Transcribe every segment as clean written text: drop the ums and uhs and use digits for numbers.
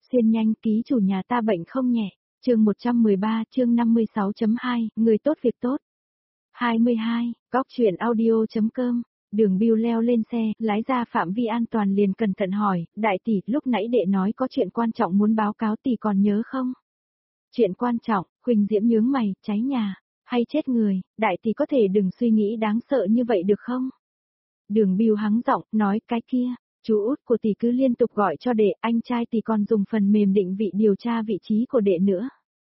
Xuyên nhanh, ký chủ nhà ta bệnh không nhẹ. Chương 113, chương 56.2, người tốt việc tốt. 22, góc truyện audio.com. Đường Bưu leo lên xe, lái ra phạm vi an toàn liền cẩn thận hỏi, đại tỷ, lúc nãy đệ nói có chuyện quan trọng muốn báo cáo tỷ còn nhớ không? Chuyện quan trọng, Huỳnh Diễm nhướng mày, cháy nhà, hay chết người, đại tỷ có thể đừng suy nghĩ đáng sợ như vậy được không? Đường Bưu hắng giọng, nói cái kia, chú út của tỷ cứ liên tục gọi cho đệ, anh trai tỷ còn dùng phần mềm định vị điều tra vị trí của đệ nữa.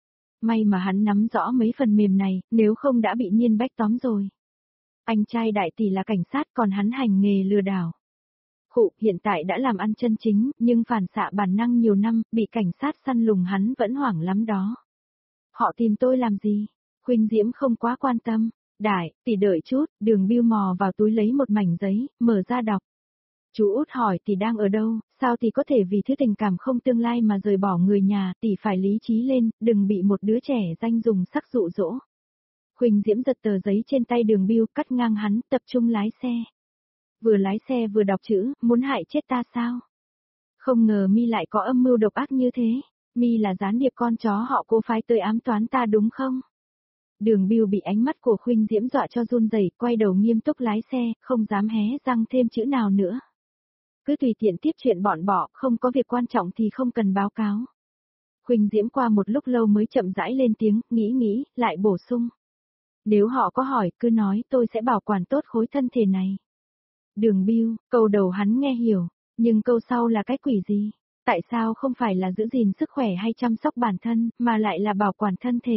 May mà hắn nắm rõ mấy phần mềm này, nếu không đã bị Nhiên Bách tóm rồi. Anh trai đại tỷ là cảnh sát còn hắn hành nghề lừa đảo. Khụ hiện tại đã làm ăn chân chính, nhưng phản xạ bản năng nhiều năm, bị cảnh sát săn lùng hắn vẫn hoảng lắm đó. Họ tìm tôi làm gì? Huỳnh Diễm không quá quan tâm. Đại, tỷ đợi chút, Đường Bưu mò vào túi lấy một mảnh giấy, mở ra đọc. Chú út hỏi tỷ đang ở đâu, sao tỷ có thể vì thứ tình cảm không tương lai mà rời bỏ người nhà, tỷ phải lý trí lên, đừng bị một đứa trẻ danh dùng sắc dụ dỗ. Huỳnh Diễm giật tờ giấy trên tay Đường Bưu, cắt ngang hắn, tập trung lái xe. Vừa lái xe vừa đọc chữ, muốn hại chết ta sao? Không ngờ mi lại có âm mưu độc ác như thế, mi là gián điệp con chó họ Cô phái tới ám toán ta đúng không? Đường Bưu bị ánh mắt của Huỳnh Diễm dọa cho run rẩy, quay đầu nghiêm túc lái xe, không dám hé răng thêm chữ nào nữa. Cứ tùy tiện tiếp chuyện bọn bỏ, không có việc quan trọng thì không cần báo cáo. Huỳnh Diễm qua một lúc lâu mới chậm rãi lên tiếng, nghĩ, lại bổ sung. Nếu họ có hỏi, cứ nói tôi sẽ bảo quản tốt khối thân thể này. Đường Bưu, câu đầu hắn nghe hiểu, nhưng câu sau là cái quỷ gì? Tại sao không phải là giữ gìn sức khỏe hay chăm sóc bản thân, mà lại là bảo quản thân thể?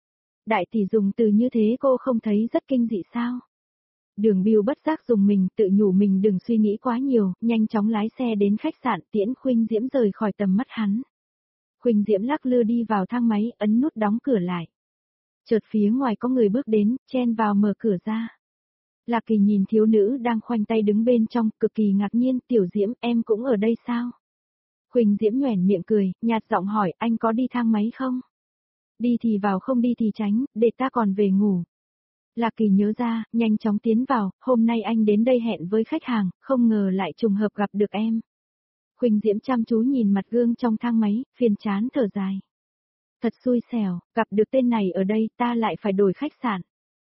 Đại tỷ dùng từ như thế cô không thấy rất kinh dị sao? Đường Bưu bất giác dùng mình, tự nhủ mình đừng suy nghĩ quá nhiều, nhanh chóng lái xe đến khách sạn tiễn Huỳnh Diễm rời khỏi tầm mắt hắn. Huỳnh Diễm lắc lư đi vào thang máy, ấn nút đóng cửa lại. Chợt phía ngoài có người bước đến, chen vào mở cửa ra. Lạc Kỳ nhìn thiếu nữ đang khoanh tay đứng bên trong, cực kỳ ngạc nhiên, Tiểu Diễm, em cũng ở đây sao? Huỳnh Diễm nhoẻn miệng cười, nhạt giọng hỏi, anh có đi thang máy không? Đi thì vào, không đi thì tránh, để ta còn về ngủ. Lạc Kỳ nhớ ra, nhanh chóng tiến vào, hôm nay anh đến đây hẹn với khách hàng, không ngờ lại trùng hợp gặp được em. Huỳnh Diễm chăm chú nhìn mặt gương trong thang máy, phiền chán thở dài. Thật xui xẻo, gặp được tên này ở đây ta lại phải đổi khách sạn.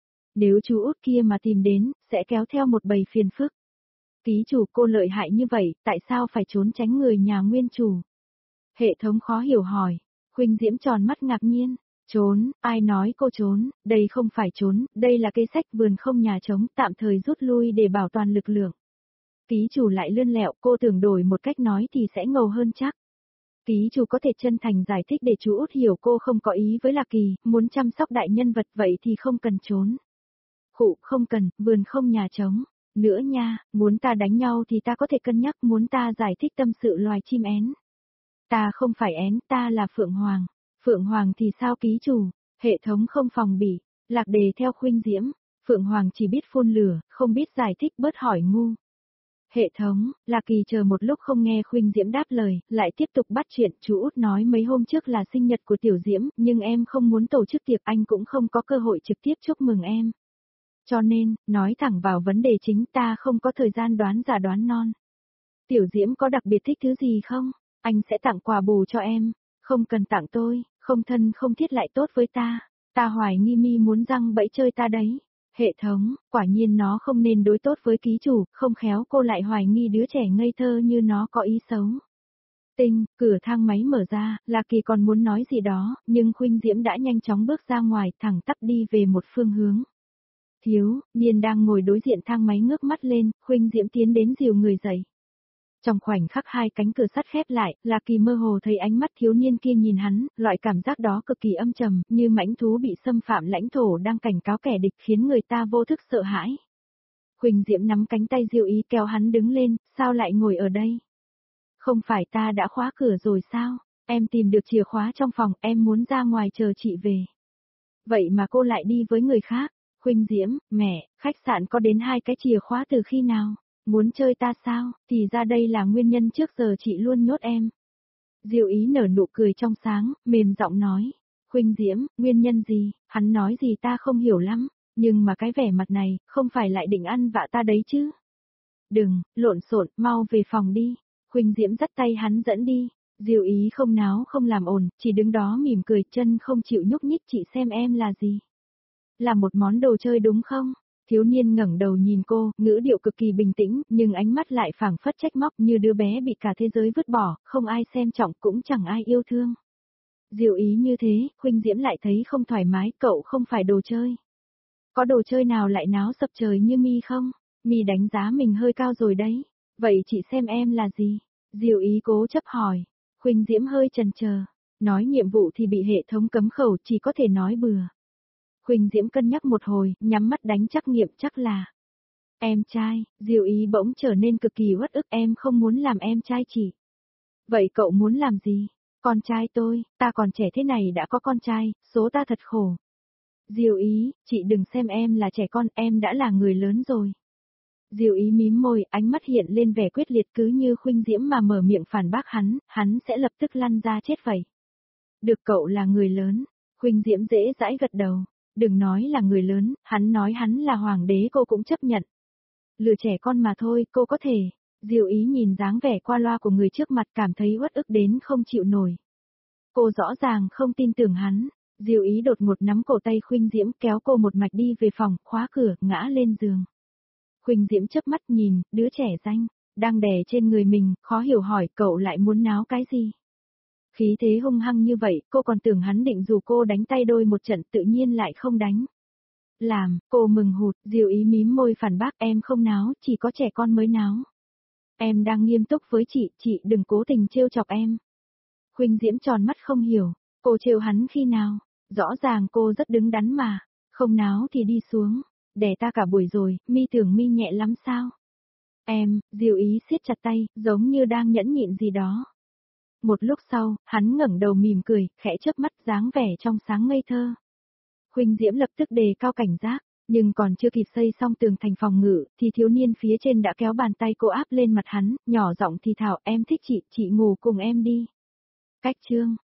Nếu chú út kia mà tìm đến, sẽ kéo theo một bầy phiền phức. Ký chủ cô lợi hại như vậy, tại sao phải trốn tránh người nhà nguyên chủ? Hệ thống khó hiểu hỏi. Huỳnh Diễm tròn mắt ngạc nhiên. Trốn, ai nói cô trốn, đây không phải trốn, đây là cây sách vườn không nhà trống, tạm thời rút lui để bảo toàn lực lượng. Ký chủ lại lươn lẹo, cô tưởng đổi một cách nói thì sẽ ngầu hơn chắc. Ký chủ có thể chân thành giải thích để chú út hiểu cô không có ý với Lạc Kỳ, muốn chăm sóc đại nhân vật vậy thì không cần trốn. Khụ, không cần, vườn không nhà trống. Nữa nha, muốn ta đánh nhau thì ta có thể cân nhắc, muốn ta giải thích tâm sự loài chim én. Ta không phải én, ta là Phượng Hoàng. Phượng Hoàng thì sao ký chủ? Hệ thống không phòng bị. Lạc đề theo Huỳnh Diễm. Phượng Hoàng chỉ biết phun lửa, không biết giải thích, bớt hỏi ngu. Hệ thống, Lạc Kỳ chờ một lúc không nghe Huỳnh Diễm đáp lời, lại tiếp tục bắt chuyện. Chú út nói mấy hôm trước là sinh nhật của Tiểu Diễm, nhưng em không muốn tổ chức tiệc, anh cũng không có cơ hội trực tiếp chúc mừng em. Cho nên, nói thẳng vào vấn đề chính, ta không có thời gian đoán già đoán non. Tiểu Diễm có đặc biệt thích thứ gì không? Anh sẽ tặng quà bù cho em. Không cần tặng tôi, không thân không thiết lại tốt với ta. Ta hoài nghi mi muốn răng bẫy chơi ta đấy. Hệ thống, quả nhiên nó không nên đối tốt với ký chủ, không khéo cô lại hoài nghi đứa trẻ ngây thơ như nó có ý xấu. Tinh, cửa thang máy mở ra, Lạc Kỳ còn muốn nói gì đó, nhưng Huỳnh Diễm đã nhanh chóng bước ra ngoài, thẳng tắp đi về một phương hướng. Thiếu, Niên đang ngồi đối diện thang máy ngước mắt lên, Huỳnh Diễm tiến đến dìu người dậy. Trong khoảnh khắc hai cánh cửa sắt khép lại, Lạc Kỳ mơ hồ thấy ánh mắt thiếu niên kia nhìn hắn, loại cảm giác đó cực kỳ âm trầm, như mãnh thú bị xâm phạm lãnh thổ đang cảnh cáo kẻ địch, khiến người ta vô thức sợ hãi. Huỳnh Diễm nắm cánh tay Diêu Ý kéo hắn đứng lên, sao lại ngồi ở đây? Không phải ta đã khóa cửa rồi sao? Em tìm được chìa khóa trong phòng, em muốn ra ngoài chờ chị về. Vậy mà cô lại đi với người khác. Huỳnh Diễm, mẹ, khách sạn có đến 2 cái chìa khóa từ khi nào? Muốn chơi ta sao? Thì ra đây là nguyên nhân trước giờ chị luôn nhốt em. Diêu Ý nở nụ cười trong sáng, mềm giọng nói. Huỳnh Diễm, nguyên nhân gì? Hắn nói gì ta không hiểu lắm, nhưng mà cái vẻ mặt này, không phải lại định ăn vạ ta đấy chứ? Đừng, lộn xộn, mau về phòng đi. Huỳnh Diễm dắt tay hắn dẫn đi. Diệu Ý không náo không làm ồn, chỉ đứng đó mỉm cười, chân không chịu nhúc nhích. Chị xem em là gì? Là một món đồ chơi đúng không? Thiếu niên ngẩng đầu nhìn cô, ngữ điệu cực kỳ bình tĩnh, nhưng ánh mắt lại phảng phất trách móc, như đứa bé bị cả thế giới vứt bỏ, không ai xem trọng cũng chẳng ai yêu thương. Diệu Ý như thế, Khuynh Diễm lại thấy không thoải mái, cậu không phải đồ chơi. Có đồ chơi nào lại náo sập trời như mi không? Mi đánh giá mình hơi cao rồi đấy. Vậy chị xem em là gì? Diệu Ý cố chấp hỏi. Khuynh Diễm hơi chần chờ. Nói nhiệm vụ thì bị hệ thống cấm khẩu, chỉ có thể nói bừa. Khuynh Diễm cân nhắc một hồi, nhắm mắt đánh trắc nghiệm, chắc là em trai. Diệu Ý bỗng trở nên cực kỳ uất ức, em không muốn làm em trai chị. Vậy cậu muốn làm gì? Con trai tôi, ta còn trẻ thế này đã có con trai, số ta thật khổ. Diệu Ý, chị đừng xem em là trẻ con, em đã là người lớn rồi. Diệu Ý mím môi, ánh mắt hiện lên vẻ quyết liệt, cứ như Khuynh Diễm mà mở miệng phản bác hắn sẽ lập tức lăn ra chết vậy. Được, cậu là người lớn. Khuynh Diễm dễ dãi gật đầu. Đừng nói là người lớn, hắn nói hắn là hoàng đế cô cũng chấp nhận. Lừa trẻ con mà thôi, cô có thể. Diệu Ý nhìn dáng vẻ qua loa của người trước mặt, cảm thấy uất ức đến không chịu nổi. Cô rõ ràng không tin tưởng hắn. Diệu Ý đột ngột nắm cổ tay Khuynh Diễm, kéo cô một mạch đi về phòng, khóa cửa, ngã lên giường. Khuynh Diễm chớp mắt nhìn, đứa trẻ danh, đang đè trên người mình, khó hiểu hỏi, cậu lại muốn náo cái gì? Khí thế hung hăng như vậy, cô còn tưởng hắn định dù cô đánh tay đôi một trận, tự nhiên lại không đánh. Làm, cô mừng hụt, Diệu Ý mím môi phản bác, em không náo, chỉ có trẻ con mới náo. Em đang nghiêm túc với chị đừng cố tình trêu chọc em. Khuynh Diễm tròn mắt không hiểu, cô trêu hắn khi nào? Rõ ràng cô rất đứng đắn mà, không náo thì đi xuống, đè ta cả buổi rồi, mi tưởng mi nhẹ lắm sao? Em, Diệu Ý siết chặt tay, giống như đang nhẫn nhịn gì đó. Một lúc sau, hắn ngẩng đầu mỉm cười, khẽ chớp mắt, dáng vẻ trong sáng ngây thơ. Khuynh Diễm lập tức đề cao cảnh giác, nhưng còn chưa kịp xây xong tường thành phòng ngự, thì thiếu niên phía trên đã kéo bàn tay cô áp lên mặt hắn, nhỏ giọng thì thào, em thích chị ngủ cùng em đi. Cách chương